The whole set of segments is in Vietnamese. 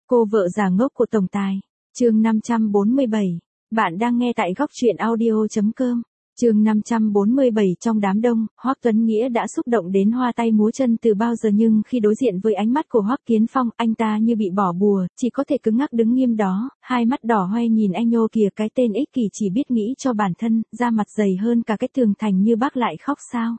Cô vợ già ngốc của tổng tài. Chương 547. Bạn đang nghe tại góc truyện audio.com. Chương 547. Trong đám đông, Hoắc Tuấn Nghĩa đã xúc động đến hoa tay múa chân từ bao giờ, nhưng khi đối diện với ánh mắt của Hoắc Kiến Phong, anh ta như bị bỏ bùa, chỉ có thể cứng ngắc đứng nghiêm đó, hai mắt đỏ hoe nhìn anh Nhô kìa, cái tên ích kỷ chỉ biết nghĩ cho bản thân, da mặt dày hơn cả cái tường thành như bác lại khóc sao.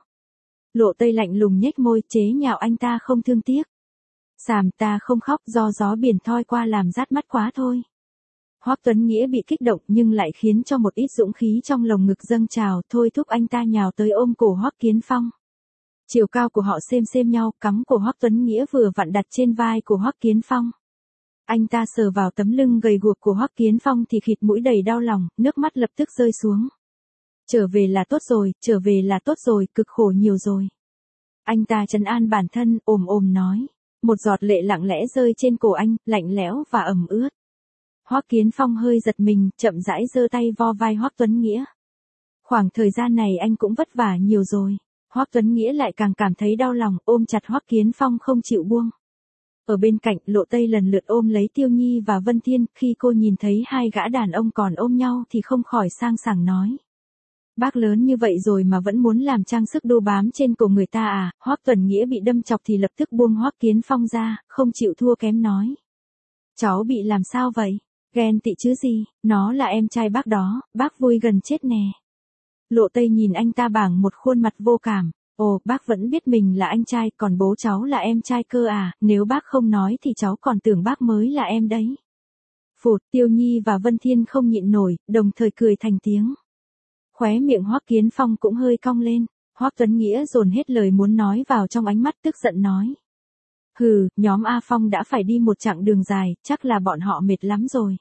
Lộ Tây lạnh lùng nhếch môi, chế nhạo anh ta không thương tiếc. Sàm, ta không khóc, do gió biển thoi qua làm rát mắt quá thôi. Hoắc Tuấn Nghĩa bị kích động nhưng lại khiến cho một ít dũng khí trong lồng ngực dâng trào, thôi thúc anh ta nhào tới ôm cổ Hoắc Kiến Phong. Chiều cao của họ xêm nhau, cắm cổ Hoắc Tuấn Nghĩa vừa vặn đặt trên vai của Hoắc Kiến Phong. Anh ta sờ vào tấm lưng gầy guộc của Hoắc Kiến Phong thì khịt mũi đầy đau lòng, nước mắt lập tức rơi xuống. Trở về là tốt rồi, trở về là tốt rồi, cực khổ nhiều rồi. Anh ta trấn an bản thân, ồm nói. Một giọt lệ lặng lẽ rơi trên cổ anh, lạnh lẽo và ẩm ướt. Hoắc Kiến Phong hơi giật mình, chậm rãi giơ tay vo vai Hoắc Tuấn Nghĩa. Khoảng thời gian này anh cũng vất vả nhiều rồi. Hoắc Tuấn Nghĩa lại càng cảm thấy đau lòng, ôm chặt Hoắc Kiến Phong không chịu buông. Ở bên cạnh, Lộ Tây lần lượt ôm lấy Tiêu Nhi và Vân Thiên, khi cô nhìn thấy hai gã đàn ông còn ôm nhau thì không khỏi sang sảng nói. Bác lớn như vậy rồi mà vẫn muốn làm trang sức đô bám trên cổ người ta à? Hoắc Tuấn Nghĩa bị đâm chọc thì lập tức buông Hoắc Kiến Phong ra, không chịu thua kém nói. Cháu bị làm sao vậy? Ghen tị chứ gì, nó là em trai bác đó, bác vui gần chết nè. Lộ Tây nhìn anh ta bằng một khuôn mặt vô cảm. Ồ, bác vẫn biết mình là anh trai, còn bố cháu là em trai cơ à, nếu bác không nói thì cháu còn tưởng bác mới là em đấy. Phụt, Tiêu Nhi và Vân Thiên không nhịn nổi, đồng thời cười thành tiếng. Khóe miệng Hoắc Kiến Phong cũng hơi cong lên. Hoắc Tuấn Nghĩa dồn hết lời muốn nói vào trong ánh mắt, tức giận nói. Hừ, nhóm A Phong đã phải đi một chặng đường dài, chắc là bọn họ mệt lắm rồi.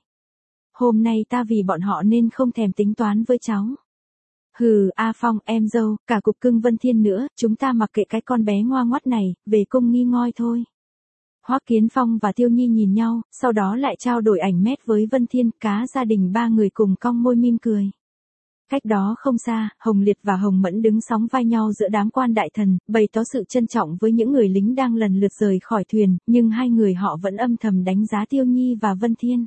Hôm nay ta vì bọn họ nên không thèm tính toán với cháu. Hừ, A Phong, em dâu, cả cục cưng Vân Thiên nữa, chúng ta mặc kệ cái con bé ngoa ngoắt này, về cung nghi ngôi thôi. Hoắc Kiến Phong và Tiêu Nhi nhìn nhau, sau đó lại trao đổi ảnh mét với Vân Thiên, cá gia đình ba người cùng cong môi mỉm cười. Cách đó không xa, Hồng Liệt và Hồng Mẫn đứng sóng vai nhau giữa đám quan đại thần, bày tỏ sự trân trọng với những người lính đang lần lượt rời khỏi thuyền, nhưng hai người họ vẫn âm thầm đánh giá Tiêu Nhi và Vân Thiên.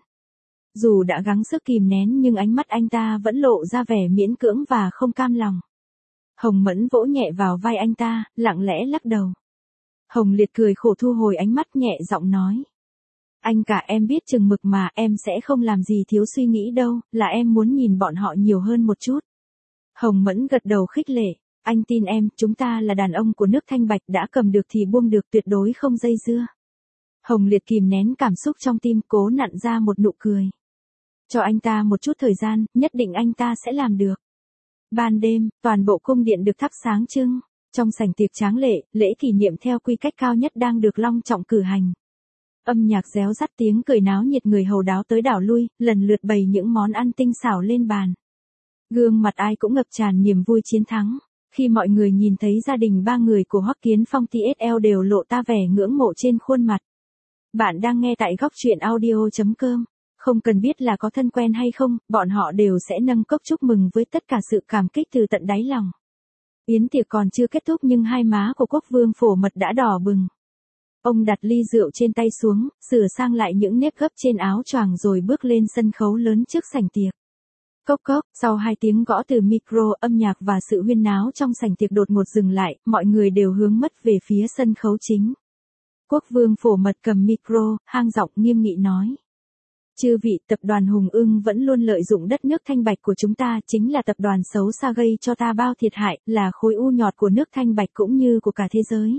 Dù đã gắng sức kìm nén nhưng ánh mắt anh ta vẫn lộ ra vẻ miễn cưỡng và không cam lòng. Hồng Mẫn vỗ nhẹ vào vai anh ta, lặng lẽ lắc đầu. Hồng Liệt cười khổ thu hồi ánh mắt, nhẹ giọng nói. Anh cả, em biết chừng mực mà, em sẽ không làm gì thiếu suy nghĩ đâu, là em muốn nhìn bọn họ nhiều hơn một chút. Hồng Mẫn gật đầu khích lệ. Anh tin em, chúng ta là đàn ông của nước Thanh Bạch, đã cầm được thì buông được, tuyệt đối không dây dưa. Hồng Liệt kìm nén cảm xúc trong tim, cố nặn ra một nụ cười. Cho anh ta một chút thời gian, nhất định anh ta sẽ làm được. Ban đêm, toàn bộ cung điện được thắp sáng trưng. Trong sảnh tiệc tráng lệ, lễ kỷ niệm theo quy cách cao nhất đang được long trọng cử hành. Âm nhạc réo rắt, tiếng cười náo nhiệt, người hầu đáo tới đảo lui, lần lượt bày những món ăn tinh xảo lên bàn. Gương mặt ai cũng ngập tràn niềm vui chiến thắng. Khi mọi người nhìn thấy gia đình ba người của Hoắc Kiến Phong, TSL đều lộ ra vẻ ngưỡng mộ trên khuôn mặt. Bạn đang nghe tại góc truyện audio.com. Không cần biết là có thân quen hay không, bọn họ đều sẽ nâng cốc chúc mừng với tất cả sự cảm kích từ tận đáy lòng. Yến tiệc còn chưa kết thúc nhưng hai má của Quốc Vương Phổ Mật đã đỏ bừng. Ông đặt ly rượu trên tay xuống, sửa sang lại những nếp gấp trên áo choàng rồi bước lên sân khấu lớn trước sảnh tiệc. Cốc cốc, sau 2 tiếng gõ từ micro, âm nhạc và sự huyên náo trong sảnh tiệc đột ngột dừng lại, mọi người đều hướng mắt về phía sân khấu chính. Quốc Vương Phổ Mật cầm micro, hang giọng nghiêm nghị nói. Chư vị, tập đoàn Hùng Ưng vẫn luôn lợi dụng đất nước Thanh Bạch của chúng ta, chính là tập đoàn xấu xa gây cho ta bao thiệt hại, là khối u nhọt của nước Thanh Bạch cũng như của cả thế giới.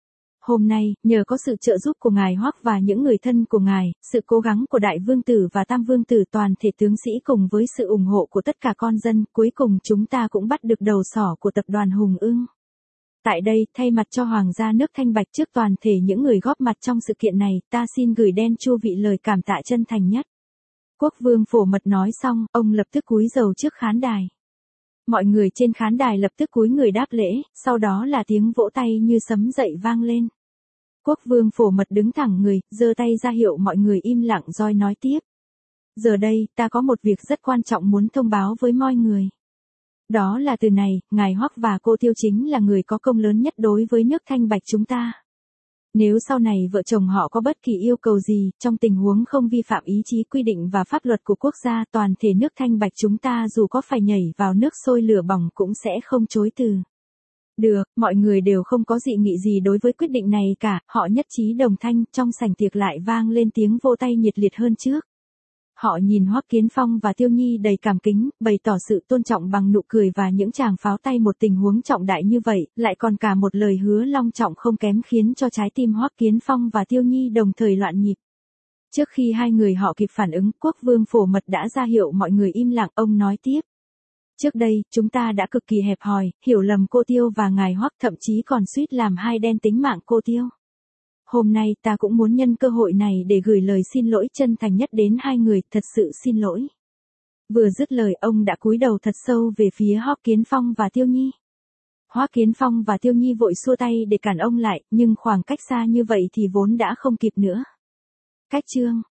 Hôm nay, nhờ có sự trợ giúp của ngài Hoắc và những người thân của ngài, sự cố gắng của Đại Vương Tử và Tam Vương Tử, toàn thể tướng sĩ cùng với sự ủng hộ của tất cả con dân, cuối cùng chúng ta cũng bắt được đầu sỏ của tập đoàn Hùng Ưng. Tại đây, thay mặt cho Hoàng gia nước Thanh Bạch trước toàn thể những người góp mặt trong sự kiện này, ta xin gửi đen chu vị lời cảm tạ chân thành nhất. Quốc Vương Phổ Mật nói xong, ông lập tức cúi rầu trước khán đài. Mọi người trên khán đài lập tức cúi người đáp lễ, sau đó là tiếng vỗ tay như sấm dậy vang lên. Quốc Vương Phổ Mật đứng thẳng người, giơ tay ra hiệu mọi người im lặng rồi nói tiếp. Giờ đây, ta có một việc rất quan trọng muốn thông báo với mọi người. Đó là từ này, ngài Hoắc và cô Tiêu chính là người có công lớn nhất đối với nước Thanh Bạch chúng ta. Nếu sau này vợ chồng họ có bất kỳ yêu cầu gì, trong tình huống không vi phạm ý chí quy định và pháp luật của quốc gia, toàn thể nước Thanh Bạch chúng ta dù có phải nhảy vào nước sôi lửa bỏng cũng sẽ không chối từ. Được, mọi người đều không có dị nghị gì đối với quyết định này cả, họ nhất trí đồng thanh, trong sảnh tiệc lại vang lên tiếng vỗ tay nhiệt liệt hơn trước. Họ nhìn Hoắc Kiến Phong và Tiêu Nhi đầy cảm kính, bày tỏ sự tôn trọng bằng nụ cười và những tràng pháo tay. Một tình huống trọng đại như vậy, lại còn cả một lời hứa long trọng không kém khiến cho trái tim Hoắc Kiến Phong và Tiêu Nhi đồng thời loạn nhịp. Trước khi hai người họ kịp phản ứng, Quốc vương Phổ Mật đã ra hiệu mọi người im lặng, ông nói tiếp. Trước đây, chúng ta đã cực kỳ hẹp hòi, hiểu lầm cô Tiêu và ngài Hoắc, thậm chí còn suýt làm hai đen tính mạng cô Tiêu. Hôm nay ta cũng muốn nhân cơ hội này để gửi lời xin lỗi chân thành nhất đến hai người, thật sự xin lỗi. Vừa dứt lời ông đã cúi đầu thật sâu về phía Hoắc Kiến Phong và Tiêu Nhi. Hoắc Kiến Phong và Tiêu Nhi vội xua tay để cản ông lại, nhưng khoảng cách xa như vậy thì vốn đã không kịp nữa. Cách chương